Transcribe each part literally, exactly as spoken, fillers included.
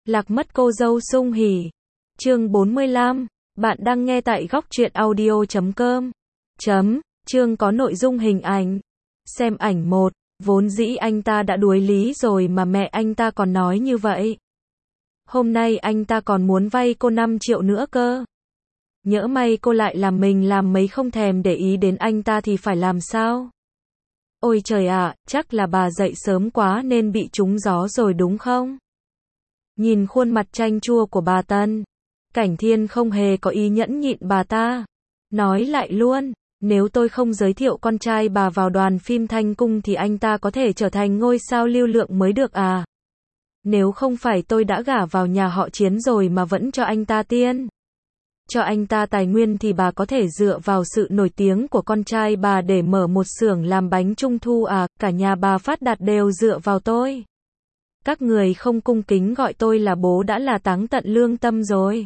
Lạc mất cô dâu sung hỉ. Chương bốn mươi lăm. Bạn đang nghe tại góc truyện audio chấm com. Chấm. Chương có nội dung hình ảnh. Xem ảnh một. Vốn dĩ anh ta đã đuối lý rồi mà mẹ anh ta còn nói như vậy. Hôm nay anh ta còn muốn vay cô năm triệu nữa cơ. Nhỡ may cô lại làm mình làm mấy không thèm để ý đến anh ta thì phải làm sao? Ôi trời ạ, chắc là bà dậy sớm quá nên bị trúng gió rồi đúng không? Nhìn khuôn mặt chanh chua của bà Tân, Cảnh Thiên không hề có ý nhẫn nhịn bà ta. Nói lại luôn, nếu tôi không giới thiệu con trai bà vào đoàn phim Thanh Cung thì anh ta có thể trở thành ngôi sao lưu lượng mới được à? Nếu không phải tôi đã gả vào nhà họ Chiến rồi mà vẫn cho anh ta tiên. Cho anh ta tài nguyên thì bà có thể dựa vào sự nổi tiếng của con trai bà để mở một xưởng làm bánh trung thu à, cả nhà bà phát đạt đều dựa vào tôi. Các người không cung kính gọi tôi là bố đã là táng tận lương tâm rồi.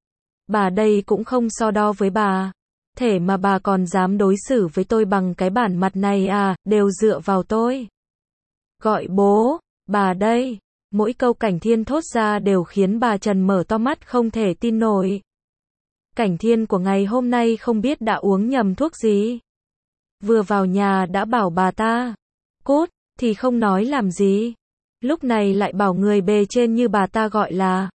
Bà đây cũng không so đo với bà. Thể mà bà còn dám đối xử với tôi bằng cái bản mặt này à, đều dựa vào tôi. Gọi bố, bà đây. Mỗi câu Cảnh Thiên thốt ra đều khiến bà Trần mở to mắt không thể tin nổi. Cảnh Thiên của ngày hôm nay không biết đã uống nhầm thuốc gì. Vừa vào nhà đã bảo bà ta, cút, thì không nói làm gì. Lúc này lại bảo người bề trên như bà ta gọi là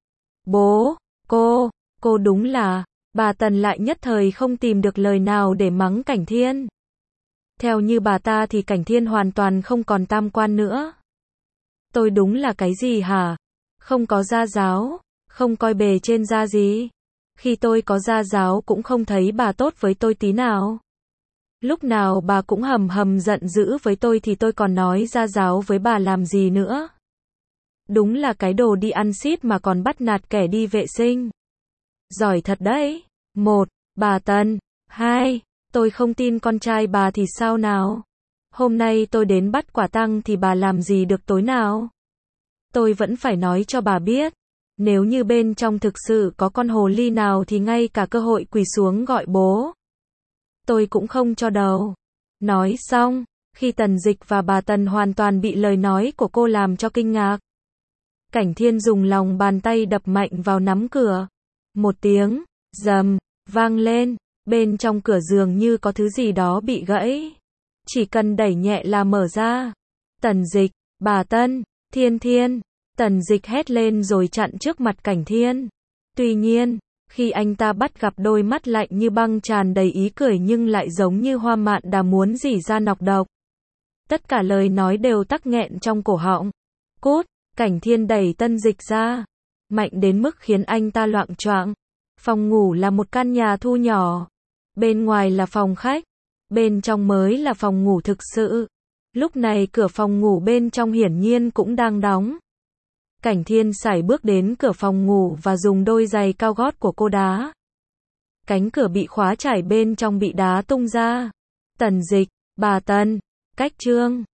bố, cô, cô đúng là, bà Tần lại nhất thời không tìm được lời nào để mắng Cảnh Thiên. Theo như bà ta thì Cảnh Thiên hoàn toàn không còn tam quan nữa. Tôi đúng là cái gì hả? Không có gia giáo, không coi bề trên ra gì. Khi tôi có gia giáo cũng không thấy bà tốt với tôi tí nào. Lúc nào bà cũng hầm hầm giận dữ với tôi thì tôi còn nói gia giáo với bà làm gì nữa. Đúng là cái đồ đi ăn xít mà còn bắt nạt kẻ đi vệ sinh. Giỏi thật đấy. Một, bà Tần. Hai, tôi không tin con trai bà thì sao nào? Hôm nay tôi đến bắt quả tang thì bà làm gì được tối nào? Tôi vẫn phải nói cho bà biết. Nếu như bên trong thực sự có con hồ ly nào thì ngay cả cơ hội quỳ xuống gọi bố tôi cũng không cho đâu. Nói xong, khi Tần Dịch và bà Tần hoàn toàn bị lời nói của cô làm cho kinh ngạc. Cảnh Thiên dùng lòng bàn tay đập mạnh vào nắm cửa. Một tiếng, rầm, vang lên, bên trong cửa dường như có thứ gì đó bị gãy. Chỉ cần đẩy nhẹ là mở ra. Tần Dịch, bà Tân, Thiên Thiên. Tần Dịch hét lên rồi chặn trước mặt Cảnh Thiên. Tuy nhiên, khi anh ta bắt gặp đôi mắt lạnh như băng tràn đầy ý cười nhưng lại giống như hoa mạn đà muốn rỉ ra nọc độc. Tất cả lời nói đều tắc nghẹn trong cổ họng. Cút, Cảnh Thiên đẩy Tần Dịch ra. Mạnh đến mức khiến anh ta loạng choạng. Phòng ngủ là một căn nhà thu nhỏ. Bên ngoài là phòng khách. Bên trong mới là phòng ngủ thực sự. Lúc này cửa phòng ngủ bên trong hiển nhiên cũng đang đóng. Cảnh Thiên sải bước đến cửa phòng ngủ và dùng đôi giày cao gót của cô đá. Cánh cửa bị khóa chảy bên trong bị đá tung ra. Tần Dịch, bà Tần, cách chương.